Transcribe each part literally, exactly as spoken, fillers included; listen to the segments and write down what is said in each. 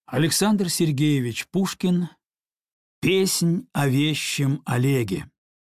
Александр Сергеевич Пушкин. Песнь о вещем Олеге.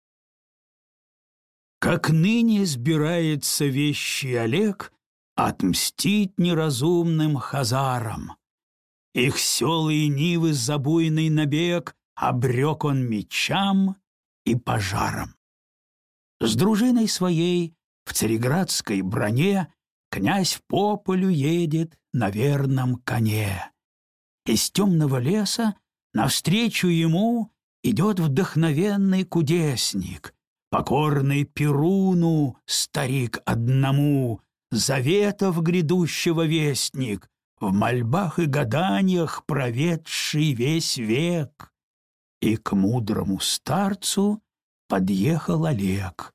Как ныне сбирается вещий Олег отмстить неразумным хазарам. Их селы и нивы за буйный набег обрек он мечам и пожарам. С дружиной своей в цареградской броне князь по полю едет на верном коне. Из темного леса навстречу ему идет вдохновенный кудесник, покорный Перуну, старик одному, заветов грядущего вестник, в мольбах и гаданиях проведший весь век. И к мудрому старцу подъехал Олег.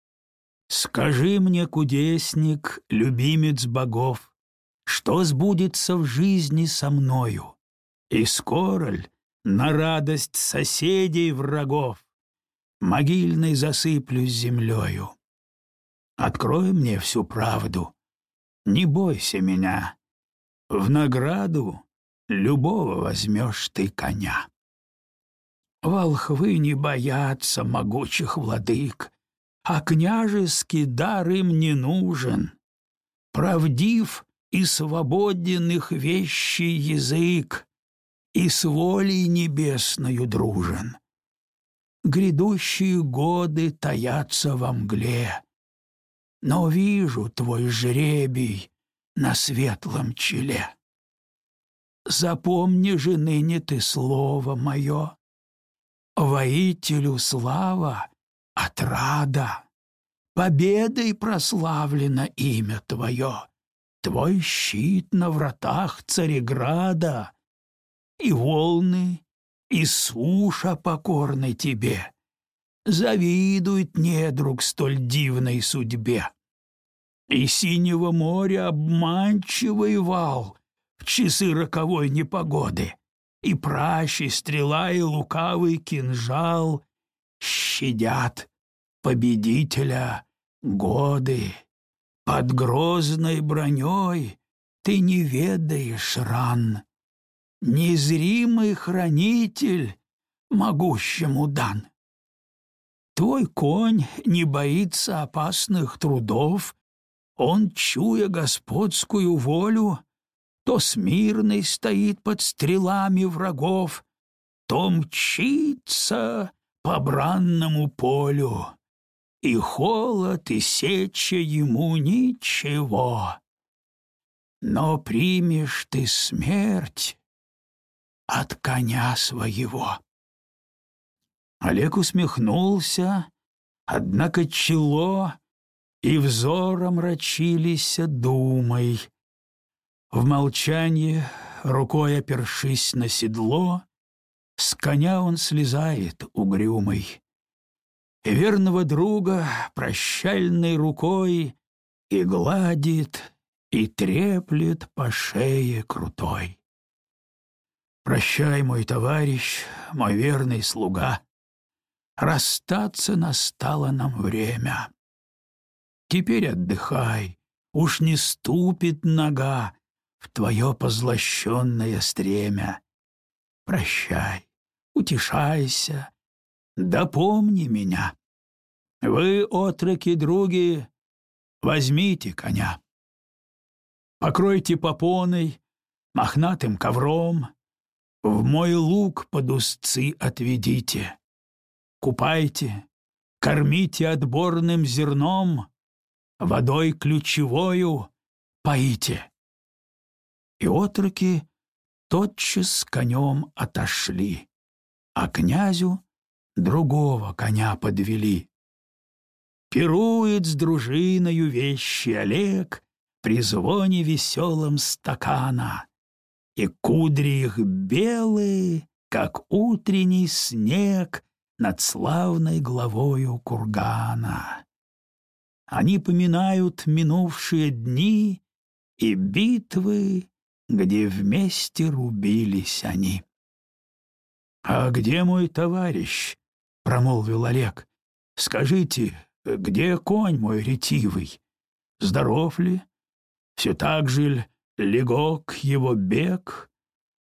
«Скажи мне, кудесник, любимец богов, что сбудется в жизни со мною? И скоро ль, на радость соседей врагов, могильной засыплюсь землею? Открой мне всю правду, не бойся меня, в награду любого возьмешь ты коня». Волхвы не боятся могучих владык, а княжеский дар им не нужен. Правдив и свободен их вещий язык, и с волей небесною дружен. Грядущие годы таятся во мгле, но вижу твой жребий на светлом челе. Запомни же ныне ты слово мое, воителю слава, отрада, победой прославлено имя твое, твой щит на вратах Цареграда, и волны, и суша покорны тебе, завидует недруг столь дивной судьбе. И синего моря обманчивый вал в часы роковой непогоды, и пращи стрела и лукавый кинжал щадят победителя годы. Под грозной броней ты не ведаешь ран. Незримый хранитель могущему дан. Твой конь не боится опасных трудов, он, чуя господскую волю, то смирный стоит под стрелами врагов, то мчится по бранному полю, и холод, и сеча ему ничего. Но примешь ты смерть от коня своего. Олег усмехнулся, однако чело и взором рачились думой. В молчании, рукой опершись на седло, с коня он слезает угрюмый. И верного друга прощальной рукой и гладит, и треплет по шее крутой. Прощай, мой товарищ, мой верный слуга, расстаться настало нам время. Теперь отдыхай, уж не ступит нога в твое позлощенное стремя. Прощай, утешайся, да помни меня. Вы, отроки-други, возьмите коня. Покройте попоной, мохнатым ковром, в мой луг под узцы отведите. Купайте, кормите отборным зерном, водой ключевою поите. И отроки тотчас с конем отошли, а князю другого коня подвели. Пирует с дружиною вещий Олег при звоне веселом стакана, и кудри их белые, как утренний снег над славной главою кургана. Они поминают минувшие дни и битвы, где вместе рубились они. «А где мой товарищ?» — промолвил Олег. «Скажите, где конь мой ретивый? Здоров ли? Все так же ль легок его бег?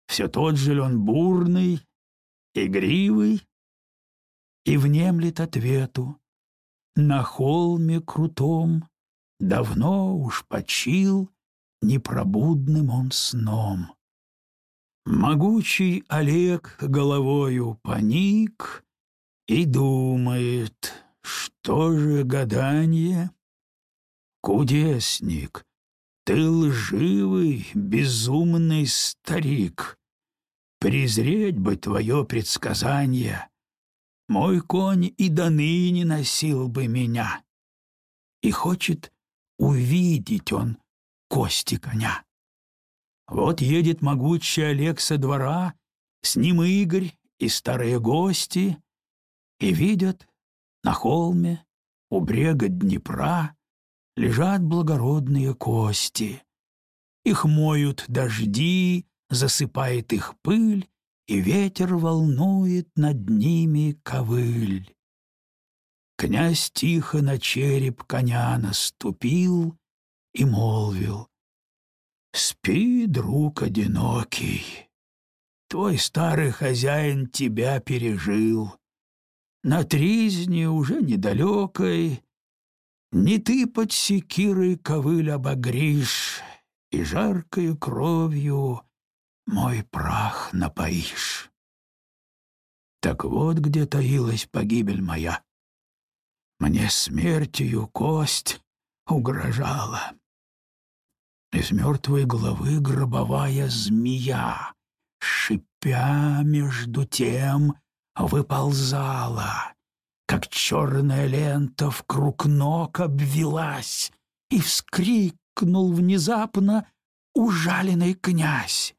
Все тот же ли он бурный, игривый, и внемлет ответу: на холме крутом давно уж почил непробудным он сном. Могучий Олег головою поник и думает, что же гаданье? Кудесник, ты лживый, безумный старик, презреть бы твое предсказание, мой конь и до ныне носил бы меня. И хочет увидеть он кости коня. Вот едет могучий Олег со двора, с ним Игорь и старые гости, и видят на холме у брега Днепра лежат благородные кости. Их моют дожди, засыпает их пыль, и ветер волнует над ними ковыль. Князь тихо на череп коня наступил и молвил: «Спи, друг одинокий, твой старый хозяин тебя пережил. На тризне уже недалекой не ты под секирой ковыль обогришь, и жаркою кровью мой прах напоишь. Так вот где таилась погибель моя. Мне смертью кость угрожала. Из мертвой головы гробовая змея, шипя между тем, выползала, как черная лента вкруг ног обвелась, и вскрикнул внезапно ужаленный князь.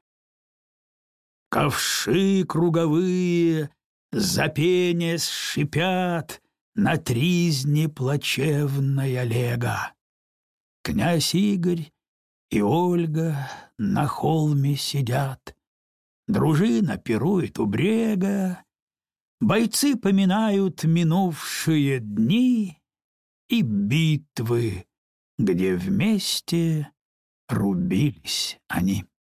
Ковши круговые, запенясь, шипят на тризне плачевной Олега. Князь Игорь и Ольга на холме сидят, дружина пирует у брега, бойцы поминают минувшие дни и битвы, где вместе рубились они.